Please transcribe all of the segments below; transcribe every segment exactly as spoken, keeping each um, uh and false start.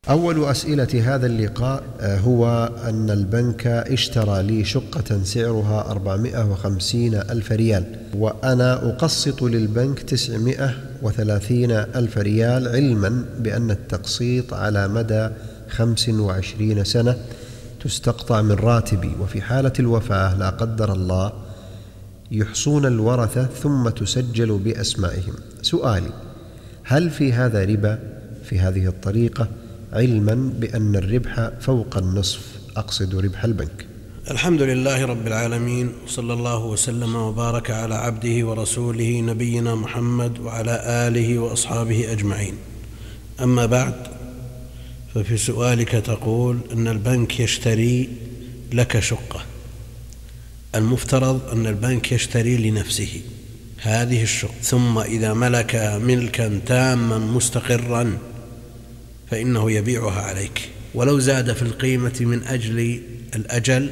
أول أسئلة هذا اللقاء هو أن البنك اشترى لي شقة سعرها أربعمائة وخمسين ألف ريال، وأنا أقسط للبنك تسعمائة وثلاثين ألف ريال، علما بأن التقسيط على مدى خمس وعشرين سنة تستقطع من راتبي، وفي حالة الوفاة لا قدر الله يحصون الورثة ثم تسجل بأسمائهم. سؤالي: هل في هذا ربا في هذه الطريقة، علما بأن الربح فوق النصف، أقصد ربح البنك؟ الحمد لله رب العالمين، صلى الله وسلم وبارك على عبده ورسوله نبينا محمد وعلى آله وأصحابه أجمعين. أما بعد، ففي سؤالك تقول أن البنك يشتري لك شقة. المفترض أن البنك يشتري لنفسه هذه الشقة، ثم إذا ملك ملكا تاما مستقرا فإنه يبيعها عليك، ولو زاد في القيمة من أجل الأجل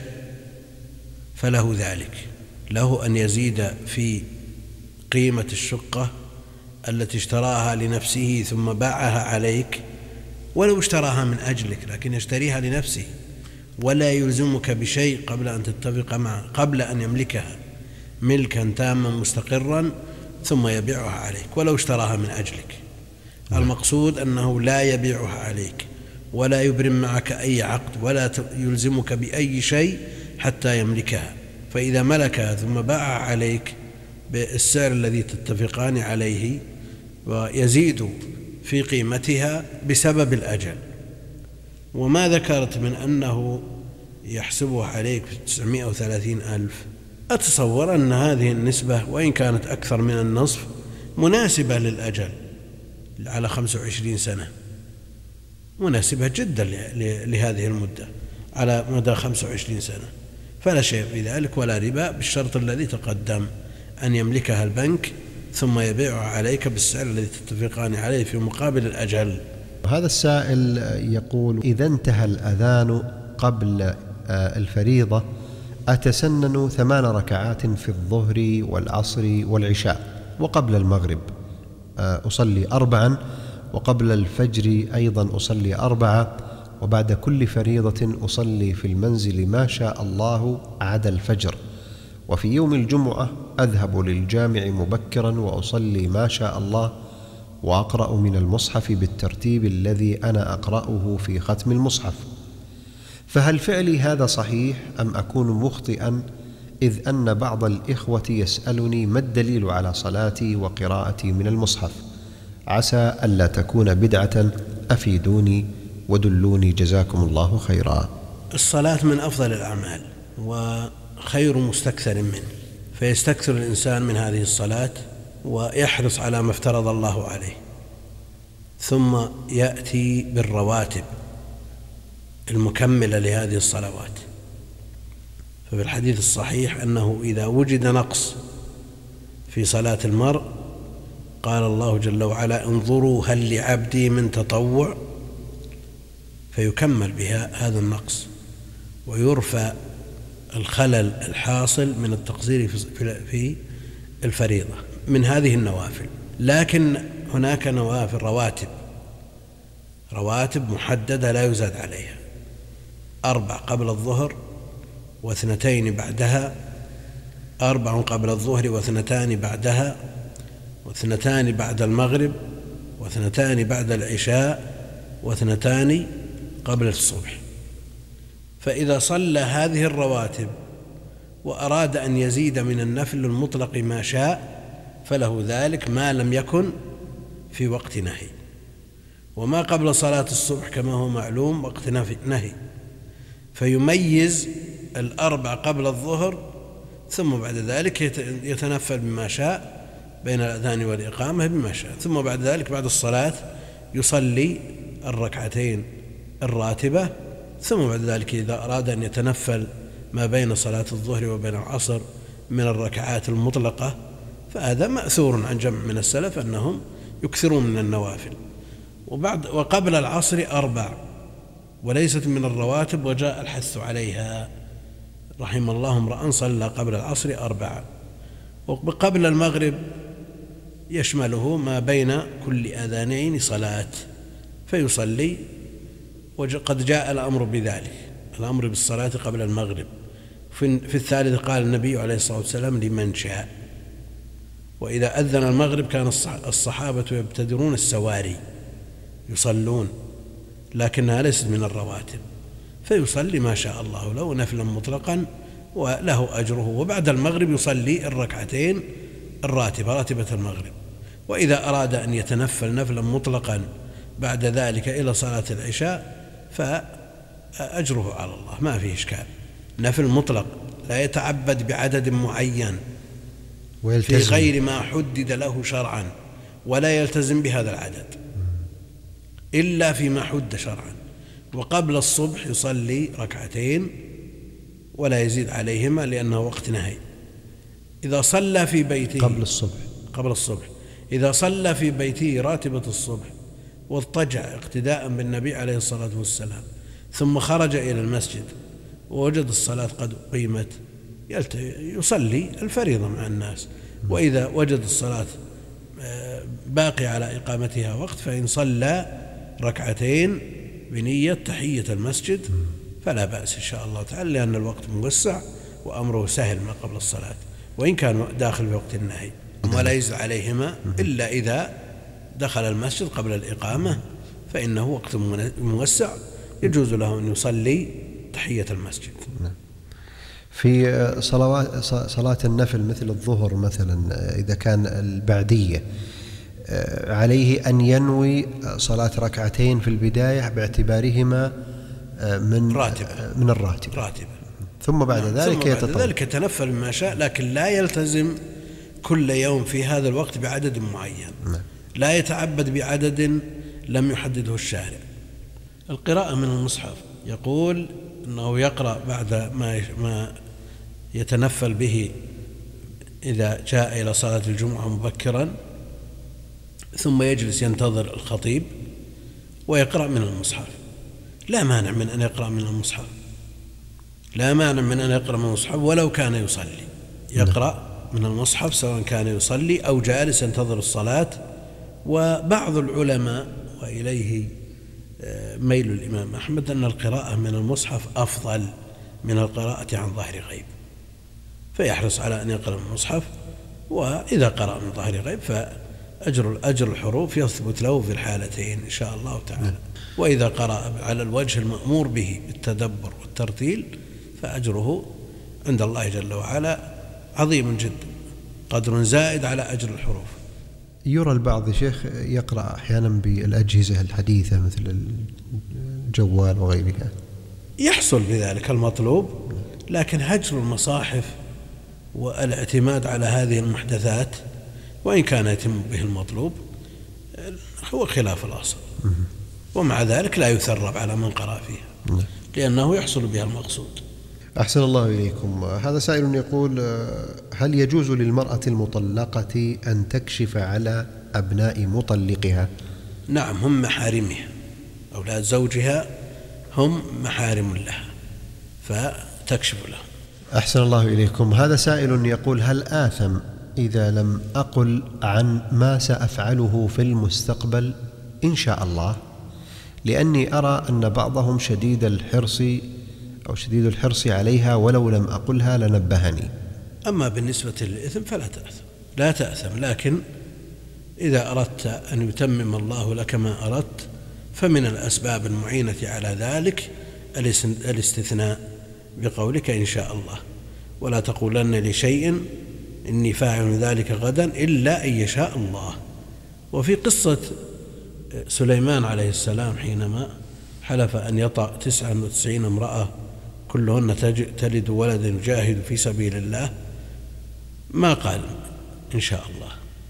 فله ذلك، له أن يزيد في قيمة الشقة التي اشتراها لنفسه ثم باعها عليك، ولو اشتراها من أجلك لكن يشتريها لنفسه، ولا يلزمك بشيء قبل أن تتفق معه، قبل أن يملكها ملكا تاما مستقرا ثم يبيعها عليك ولو اشتراها من أجلك. المقصود أنه لا يبيعها عليك ولا يبرم معك أي عقد ولا يلزمك بأي شيء حتى يملكها، فإذا ملكها ثم باعها عليك بالسعر الذي تتفقان عليه ويزيد في قيمتها بسبب الأجل. وما ذكرت من أنه يحسبها عليك تسعمائة وثلاثين ألف، أتصور أن هذه النسبة وإن كانت أكثر من النصف مناسبة للأجل على خمس وعشرين سنة، مناسبة جدا لهذه المدة على مدى خمس وعشرين سنة، فلا شيء في ذلك ولا ربا، بالشرط الذي تقدم أن يملكها البنك ثم يبيعها عليك بالسعر الذي تتفقان عليه في مقابل الأجل. هذا السائل يقول: إذا انتهى الأذان قبل الفريضة أتسنن ثمان ركعات في الظهر والعصر والعشاء، وقبل المغرب أصلي أربعا، وقبل الفجر أيضا أصلي أربعة، وبعد كل فريضة أصلي في المنزل ما شاء الله عدا الفجر، وفي يوم الجمعة أذهب للجامع مبكرا وأصلي ما شاء الله، وأقرأ من المصحف بالترتيب الذي أنا أقرأه في ختم المصحف، فهل فعلي هذا صحيح أم أكون مخطئا، إذ أن بعض الإخوة يسألني ما الدليل على صلاتي وقراءتي من المصحف؟ عسى ألا تكون بدعة، أفيدوني ودلوني جزاكم الله خيرا. الصلاة من أفضل الأعمال وخير مستكثر منه، فيستكثر الإنسان من هذه الصلاة ويحرص على ما افترض الله عليه، ثم يأتي بالرواتب المكملة لهذه الصلوات. ففي الحديث الصحيح أنه إذا وجد نقص في صلاة المرء قال الله جل وعلا: انظروا هل لعبدي من تطوع، فيكمل بها هذا النقص ويرفع الخلل الحاصل من التقصير في الفريضة من هذه النوافل. لكن هناك نوافل رواتب رواتب محددة لا يزاد عليها: أربع قبل الظهر واثنتين بعدها، أربع قبل الظهر واثنتان بعدها، واثنتان بعد المغرب، واثنتان بعد العشاء، واثنتان قبل الصبح. فإذا صلى هذه الرواتب وأراد أن يزيد من النفل المطلق ما شاء فله ذلك ما لم يكن في وقت نهي، وما قبل صلاة الصبح كما هو معلوم وقت نهي، فيميز الأربع قبل الظهر، ثم بعد ذلك يتنفل بما شاء بين الأذان والإقامة بما شاء، ثم بعد ذلك بعد الصلاة يصلي الركعتين الراتبة، ثم بعد ذلك إذا أراد أن يتنفل ما بين صلاة الظهر وبين العصر من الركعات المطلقة فهذا مأثور عن جمع من السلف أنهم يكثرون من النوافل. وبعد وقبل العصر أربع، وليست من الرواتب وجاء الحث عليها، رحم الله امرأ صلى قبل العصر أربعة. وقبل المغرب يشمله ما بين كل أذانين صلاة، فيصلي وقد جاء الأمر بذلك، الأمر بالصلاة قبل المغرب. في الثالث قال النبي عليه الصلاة والسلام لمن شاء. وإذا أذن المغرب كان الصحابة يبتدرون السواري يصلون، لكنها ليست من الرواتب، فيصلي ما شاء الله له نفلا مطلقا وله أجره. وبعد المغرب يصلي الركعتين الراتبة راتبة المغرب. وإذا أراد أن يتنفل نفلا مطلقا بعد ذلك إلى صلاة العشاء فأجره على الله، ما فيه إشكال. نفل مطلق لا يتعبد بعدد معين في غير ما حدد له شرعا، ولا يلتزم بهذا العدد إلا فيما حد شرعا. وقبل الصبح يصلي ركعتين ولا يزيد عليهما لأنه وقت نهي. إذا صلى في بيته قبل الصبح قبل الصبح إذا صلى في بيته راتبة الصبح واضطجع اقتداء بالنبي عليه الصلاة والسلام، ثم خرج إلى المسجد ووجد الصلاة قد قيمت، يصلي الفريضة مع الناس. وإذا وجد الصلاة باقي على إقامتها وقت فإن صلى ركعتين بنية تحية المسجد فلا بأس إن شاء الله تعالى، لأن الوقت موسع وأمره سهل ما قبل الصلاة، وإن كان داخل في وقت النهي، ولا يزيد عليهما إلا إذا دخل المسجد قبل الإقامة فإنه وقت موسع يجوز له أن يصلي تحية المسجد. في صلوات صلاة النفل مثل الظهر مثلا إذا كان البعدية عليه أن ينوي صلاة ركعتين في البداية باعتبارهما من راتبة من الراتب راتبة. ثم بعد ذلك ثم بعد ذلك يتنفل ما شاء، لكن لا يلتزم كل يوم في هذا الوقت بعدد معين، لا يتعبد بعدد لم يحدده الشارع. القراءة من المصحف يقول أنه يقرأ بعد ما ما يتنفل به إذا جاء إلى صلاة الجمعة مبكرا، ثم يجلس ينتظر الخطيب ويقرأ من المصحف. لا مانع من أن يقرأ من المصحف، لا مانع من أن يقرأ من المصحف ولو كان يصلي، يقرأ من المصحف سواء كان يصلي أو جالس ينتظر الصلاة. وبعض العلماء وإليه ميل الإمام أحمد أن القراءة من المصحف أفضل من القراءة عن ظهر غيب، فيحرص على أن يقرأ من المصحف. وإذا قرأ من ظهر غيب فأجر أجر الحروف يثبت له في الحالتين إن شاء الله تعالى. وإذا قرأ على الوجه المأمور به بالتدبر والترتيل فأجره عند الله جل وعلا عظيم جدا، قدر زائد على أجر الحروف. يرى البعض شيخ يقرأ أحيانا بالأجهزة الحديثة مثل الجوال وغيرها، يحصل بذلك المطلوب، لكن هجر المصاحف والاعتماد على هذه المحدثات وإن كان يتم به المطلوب هو خلاف الأصل، ومع ذلك لا يثرب على من قرأ فيها لأنه يحصل بها المقصود. أحسن الله إليكم. هذا سائل يقول: هل يجوز للمرأة المطلقة أن تكشف على أبناء مطلقها؟ نعم، هم محارمها، أولاد زوجها هم محارم لها فتكشف لهم. أحسن الله إليكم. هذا سائل يقول: هل آثم إذا لم أقل عن ما سأفعله في المستقبل إن شاء الله، لأني أرى أن بعضهم شديد الحرص أو شديد الحرص عليها ولو لم أقلها لنبهني. أما بالنسبة للإثم فلا تأثم، لا تأثم، لكن إذا أردت أن يتمم الله لك ما أردت فمن الأسباب المعينة على ذلك الاستثناء بقولك إن شاء الله، ولا تقولن لشيء إني فاعل ذلك غدا إلا أن يشاء الله. وفي قصة سليمان عليه السلام حينما حلف أن يطأ تسعة وتسعين امرأة كلهن تلد ولدا يجاهد في سبيل الله ما قال إن شاء الله،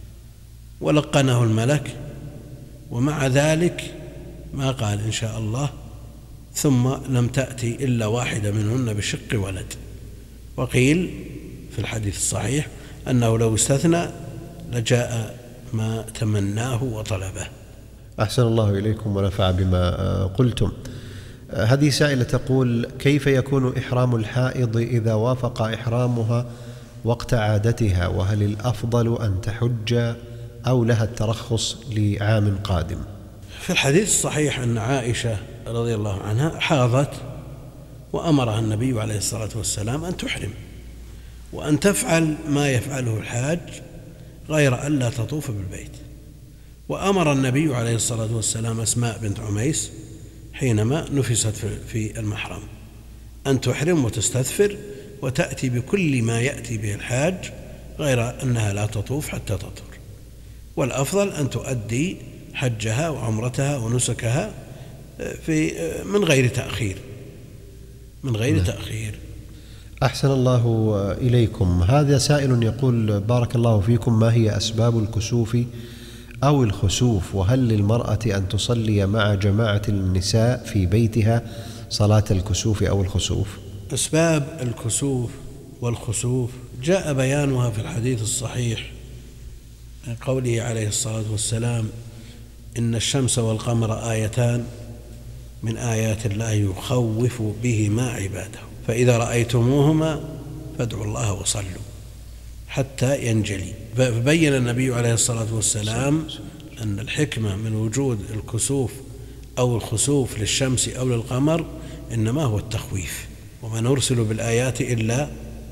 ولقنه الملك ومع ذلك ما قال إن شاء الله، ثم لم تأتي إلا واحدة منهن بشق ولد. وقيل في الحديث الصحيح أنه لو استثنى لجاء ما تمناه وطلبه. أحسن الله إليكم ونفع بما قلتم. هذه سائلة تقول: كيف يكون إحرام الحائض إذا وافق إحرامها وقت عادتها، وهل الأفضل أن تحج أو لها الترخص لعام قادم؟ في الحديث الصحيح أن عائشة رضي الله عنها حاضت وأمرها النبي عليه الصلاة والسلام أن تحرم وأن تفعل ما يفعله الحاج غير أن لا تطوف بالبيت. وأمر النبي عليه الصلاة والسلام أسماء بنت عميس حينما نفست في المحرم أن تحرم وتستثفر وتأتي بكل ما يأتي به الحاج غير أنها لا تطوف حتى تطهر. والأفضل أن تؤدي حجها وعمرتها ونسكها في من غير تأخير من غير تأخير. أحسن الله إليكم. هذا سائل يقول: بارك الله فيكم، ما هي أسباب الكسوف أو الخسوف؟ وهل للمرأة أن تصلي مع جماعة النساء في بيتها صلاة الكسوف أو الخسوف؟ أسباب الكسوف والخسوف جاء بيانها في الحديث الصحيح من قوله عليه الصلاة والسلام: إن الشمس والقمر آيتان من آيات الله يخوف بهما عباده، فإذا رأيتموهما فادعوا الله وصلوا حتى ينجلي. فبين النبي عليه الصلاة والسلام أن الحكمة من وجود الكسوف أو الخسوف للشمس أو للقمر إنما هو التخويف، وما نرسل بالآيات إلا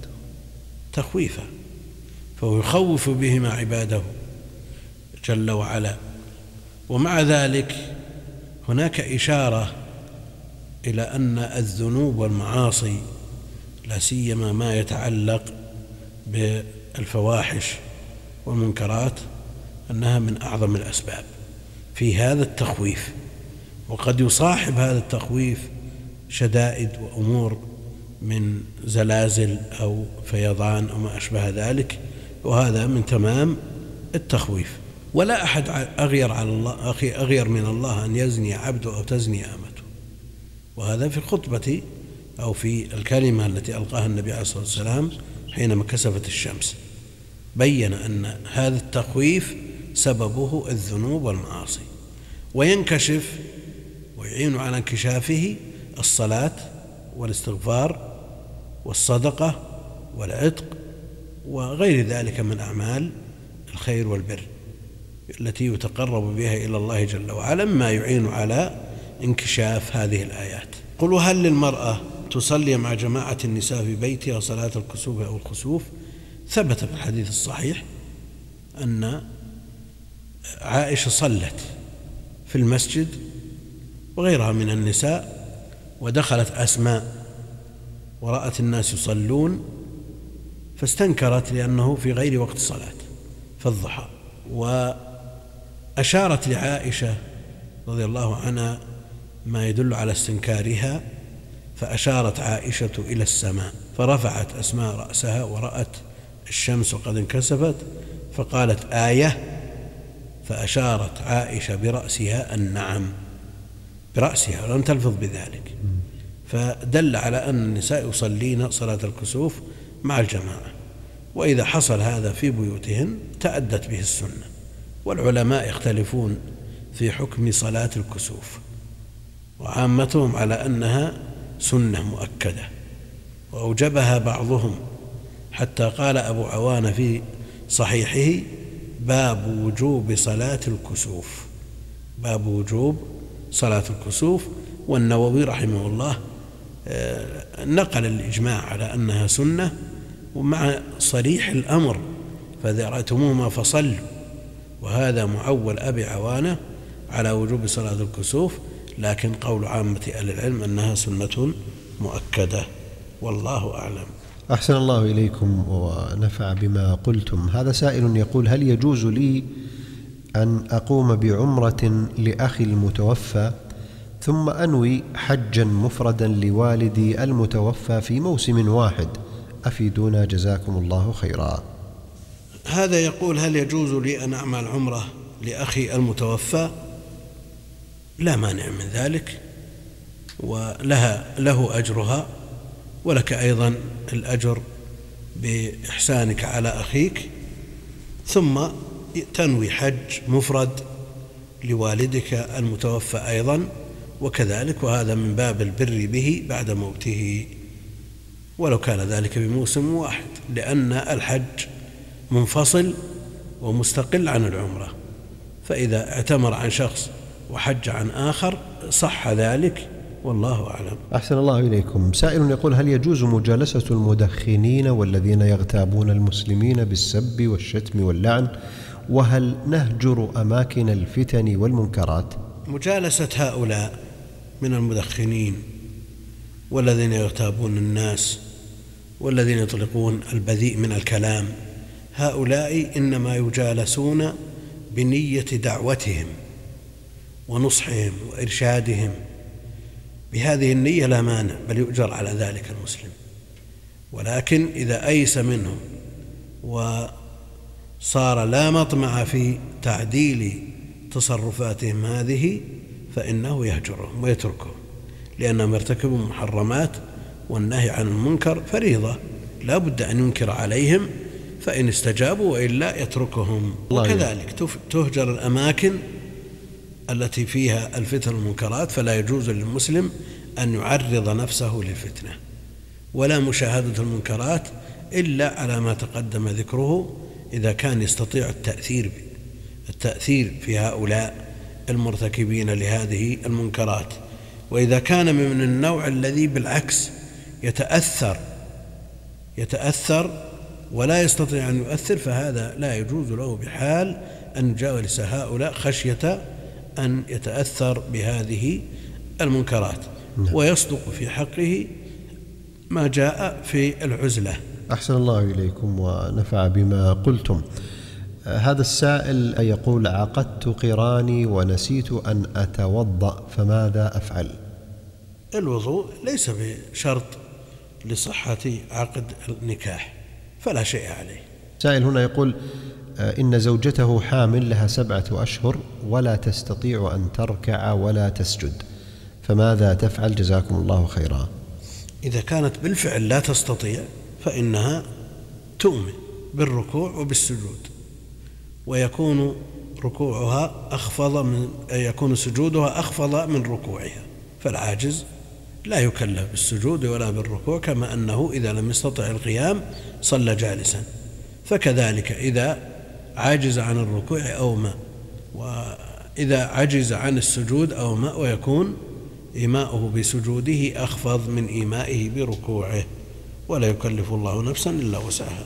تخويفا، فهو يخوف بهما عباده جل وعلا. ومع ذلك هناك إشارة إلى أن الذنوب والمعاصي لا سيما ما يتعلق بالفواحش والمنكرات أنها من أعظم الأسباب في هذا التخويف، وقد يصاحب هذا التخويف شدائد وأمور من زلازل أو فيضان أو ما أشبه ذلك، وهذا من تمام التخويف. ولا أحد أغير على الله أخي أغير من الله أن يزني عبده أو تزني أمته. وهذا في الخطبة أو في الكلمة التي ألقاها النبي عليه الصلاة والسلام حينما كسفت الشمس، بين أن هذا التخويف سببه الذنوب والمعاصي، وينكشف ويعين على انكشافه الصلاة والاستغفار والصدقة والعتق وغير ذلك من أعمال الخير والبر التي يتقرب بها إلى الله جل وعلا، ما يعين على انكشاف هذه الآيات. قل: هل للمرأة تصلي مع جماعة النساء في بيتها صلاة الكسوف أو الخسوف؟ ثبت في الحديث الصحيح أن عائشة صلت في المسجد وغيرها من النساء، ودخلت أسماء ورأت الناس يصلون فاستنكرت لأنه في غير وقت صلاة في الضحى، وأشارت لعائشة رضي الله عنها ما يدل على استنكارها، فأشارت عائشة إلى السماء فرفعت أسماء رأسها ورأت الشمس قد انكسفت فقالت: آية. فأشارت عائشة برأسها النعم، برأسها ولم تلفظ بذلك، فدل على أن النساء يصلين صلاة الكسوف مع الجماعة، وإذا حصل هذا في بيوتهن تأدت به السنة. والعلماء يختلفون في حكم صلاة الكسوف، وعامتهم على أنها سنة مؤكدة، وأوجبها بعضهم حتى قال أبو عوانة في صحيحه: باب وجوب صلاة الكسوف، باب وجوب صلاة الكسوف. والنووي رحمه الله نقل الإجماع على أنها سنة، ومع صريح الأمر: فإذا رأيتموهما فصلوا. وهذا معول أبي عوانة على وجوب صلاة الكسوف، لكن قول عامة أهل العلم أنها سنة مؤكدة، والله أعلم. أحسن الله إليكم ونفع بما قلتم. هذا سائل يقول: هل يجوز لي أن أقوم بعمرة لأخي المتوفى ثم أنوي حجا مفردا لوالدي المتوفى في موسم واحد؟ أفيدونا جزاكم الله خيرا. هذا يقول: هل يجوز لي أن أعمل عمرة لأخي المتوفى؟ لا مانع من ذلك، ولها له أجرها ولك أيضا الأجر بإحسانك على أخيك، ثم تنوي حج مفرد لوالدك المتوفى أيضا وكذلك، وهذا من باب البر به بعد موته، ولو كان ذلك بموسم واحد، لأن الحج منفصل ومستقل عن العمرة، فإذا اعتمر عن شخص وحج عن آخر صح ذلك والله أعلم. أحسن الله إليكم. سائل يقول: هل يجوز مجالسة المدخنين والذين يغتابون المسلمين بالسب والشتم واللعن؟ وهل نهجر أماكن الفتن والمنكرات؟ مجالسة هؤلاء من المدخنين والذين يغتابون الناس والذين يطلقون البذيء من الكلام، هؤلاء إنما يجالسون بنية دعوتهم ونصحهم وإرشادهم، بهذه النية لا مانع، بل يؤجر على ذلك المسلم. ولكن إذا أيس منهم وصار لا مطمع في تعديل تصرفاتهم هذه فإنه يهجرهم ويتركهم، لأنهم يرتكبون محرمات، والنهي عن المنكر فريضة لا بد أن ينكر عليهم، فإن استجابوا وإلا يتركهم. وكذلك تهجر الأماكن التي فيها الفتن والمنكرات، فلا يجوز للمسلم أن يعرض نفسه للفتنة ولا مشاهدة المنكرات إلا على ما تقدم ذكره، إذا كان يستطيع التأثير التأثير في هؤلاء المرتكبين لهذه المنكرات. وإذا كان من النوع الذي بالعكس يتأثر يتأثر ولا يستطيع أن يؤثر، فهذا لا يجوز له بحال أن يجالس هؤلاء خشية أن يتأثر بهذه المنكرات. ويصدق في حقه ما جاء في العزلة. أحسن الله إليكم ونفع بما قلتم. هذا السائل يقول: عقدت قراني ونسيت أن أتوضأ، فماذا أفعل؟ الوضوء ليس بشرط لصحة عقد النكاح، فلا شيء عليه. سائل هنا يقول: إن زوجته حامل لها سبعة أشهر ولا تستطيع أن تركع ولا تسجد، فماذا تفعل جزاكم الله خيرا؟ إذا كانت بالفعل لا تستطيع فإنها تؤمن بالركوع وبالسجود، ويكون ركوعها أخفض من يكون سجودها أخفض من ركوعها، فالعاجز لا يكلف بالسجود ولا بالركوع، كما أنه إذا لم يستطع القيام صلى جالسا. فكذلك إذا عاجز عن الركوع أومأ، وإذا عجز عن السجود أومأ، ويكون إيماؤه بسجوده أخفض من إيمائه بركوعه، ولا يكلف الله نفسا إلا وسعها.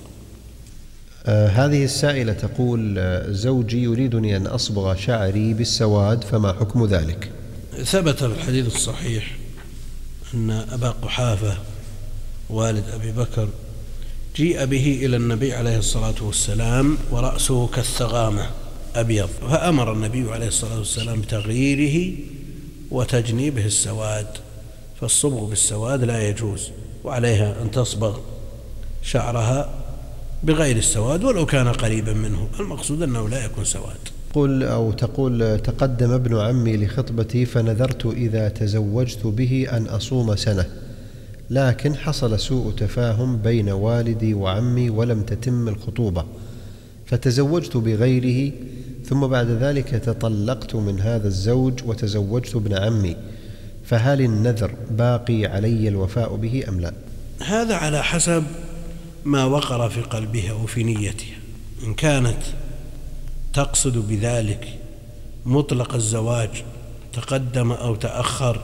آه هذه السائلة تقول: زوجي يريدني أن أصبغ شعري بالسواد، فما حكم ذلك؟ ثبت في الحديث الصحيح أن أبا قحافة والد أبي بكر جيء به إلى النبي عليه الصلاة والسلام ورأسه كالثغامة أبيض، فأمر النبي عليه الصلاة والسلام بتغييره وتجنيبه السواد، فالصبغ بالسواد لا يجوز، وعليها أن تصبغ شعرها بغير السواد ولو كان قريبا منه، المقصود أنه لا يكون سواد. قل أو تقول: تقدم ابن عمي لخطبتي فنذرت إذا تزوجت به أن أصوم سنة، لكن حصل سوء تفاهم بين والدي وعمي ولم تتم الخطوبة، فتزوجت بغيره، ثم بعد ذلك تطلقت من هذا الزوج وتزوجت ابن عمي، فهل النذر باقي علي الوفاء به أم لا؟ هذا على حسب ما وقر في قلبها وفي نيتها. إن كانت تقصد بذلك مطلق الزواج تقدم أو تأخر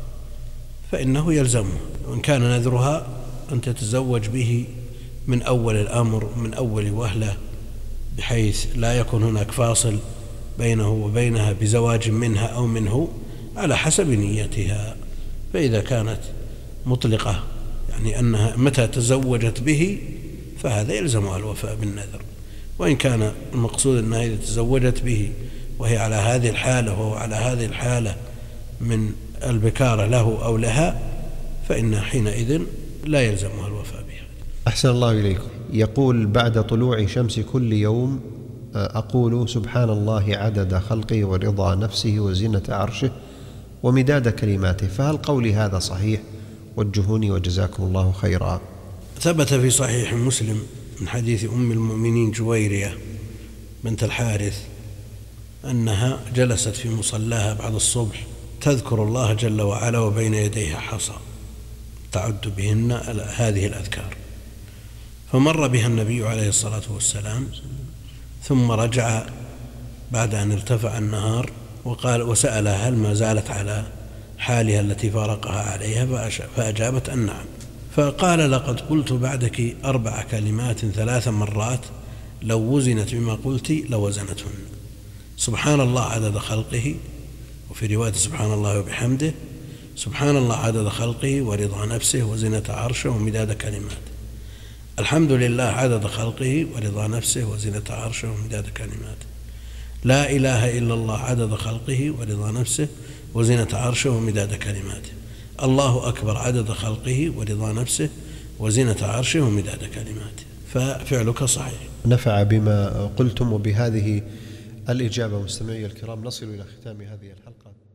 فإنه يلزمه، وإن كان نذرها أن تتزوج به من أول الأمر من أول وهلة، بحيث لا يكون هناك فاصل بينه وبينها بزواج منها أو منه، على حسب نيتها. فإذا كانت مطلقة يعني أنها متى تزوجت به فهذا يلزمها الوفاء بالنذر. وإن كان المقصود أنها إذا تزوجت به وهي على هذه الحالة وهو على هذه الحالة من البكارة له أو لها، فإن حينئذ لا يلزمها الوفاء بها. أحسن الله إليكم. يقول: بعد طلوع شمس كل يوم أقول سبحان الله عدد خلقه ورضا نفسه وزنة عرشه ومداد كلماته، فهل قولي هذا صحيح؟ وجهوني وجزاكم الله خيرا. ثبت في صحيح مسلم من حديث أم المؤمنين جويرية بنت الحارث أنها جلست في مصلاها بعد الصبح تذكر الله جل وعلا وبين يديها حصى تعد بهن هذه الأذكار، فمر بها النبي عليه الصلاة والسلام ثم رجع بعد أن ارتفع النهار وقال وسألها هل ما زالت على حالها التي فارقها عليها، فأجابت أن نعم. فقال: لقد قلت بعدك أربع كلمات ثلاث مرات لو وزنت بما قلت لوزنتهن: سبحان الله عدد خلقه، وفي رواية سبحان الله وبحمده، سبحان الله عدد خلقه ورضا نفسه وزنة عرشه ومداد كلماته، الحمد لله عدد خلقه ورضا نفسه وزنة عرشه ومداد كلماته، لا إله إلا الله عدد خلقه ورضا نفسه وزنة عرشه ومداد كلماته، الله أكبر عدد خلقه ورضا نفسه وزنة عرشه ومداد كلماته. ففعلك صحيح. نفع بما قلتم. وبهذه الإجابة مستمعي الكرام نصل إلى ختام هذه الحلقة.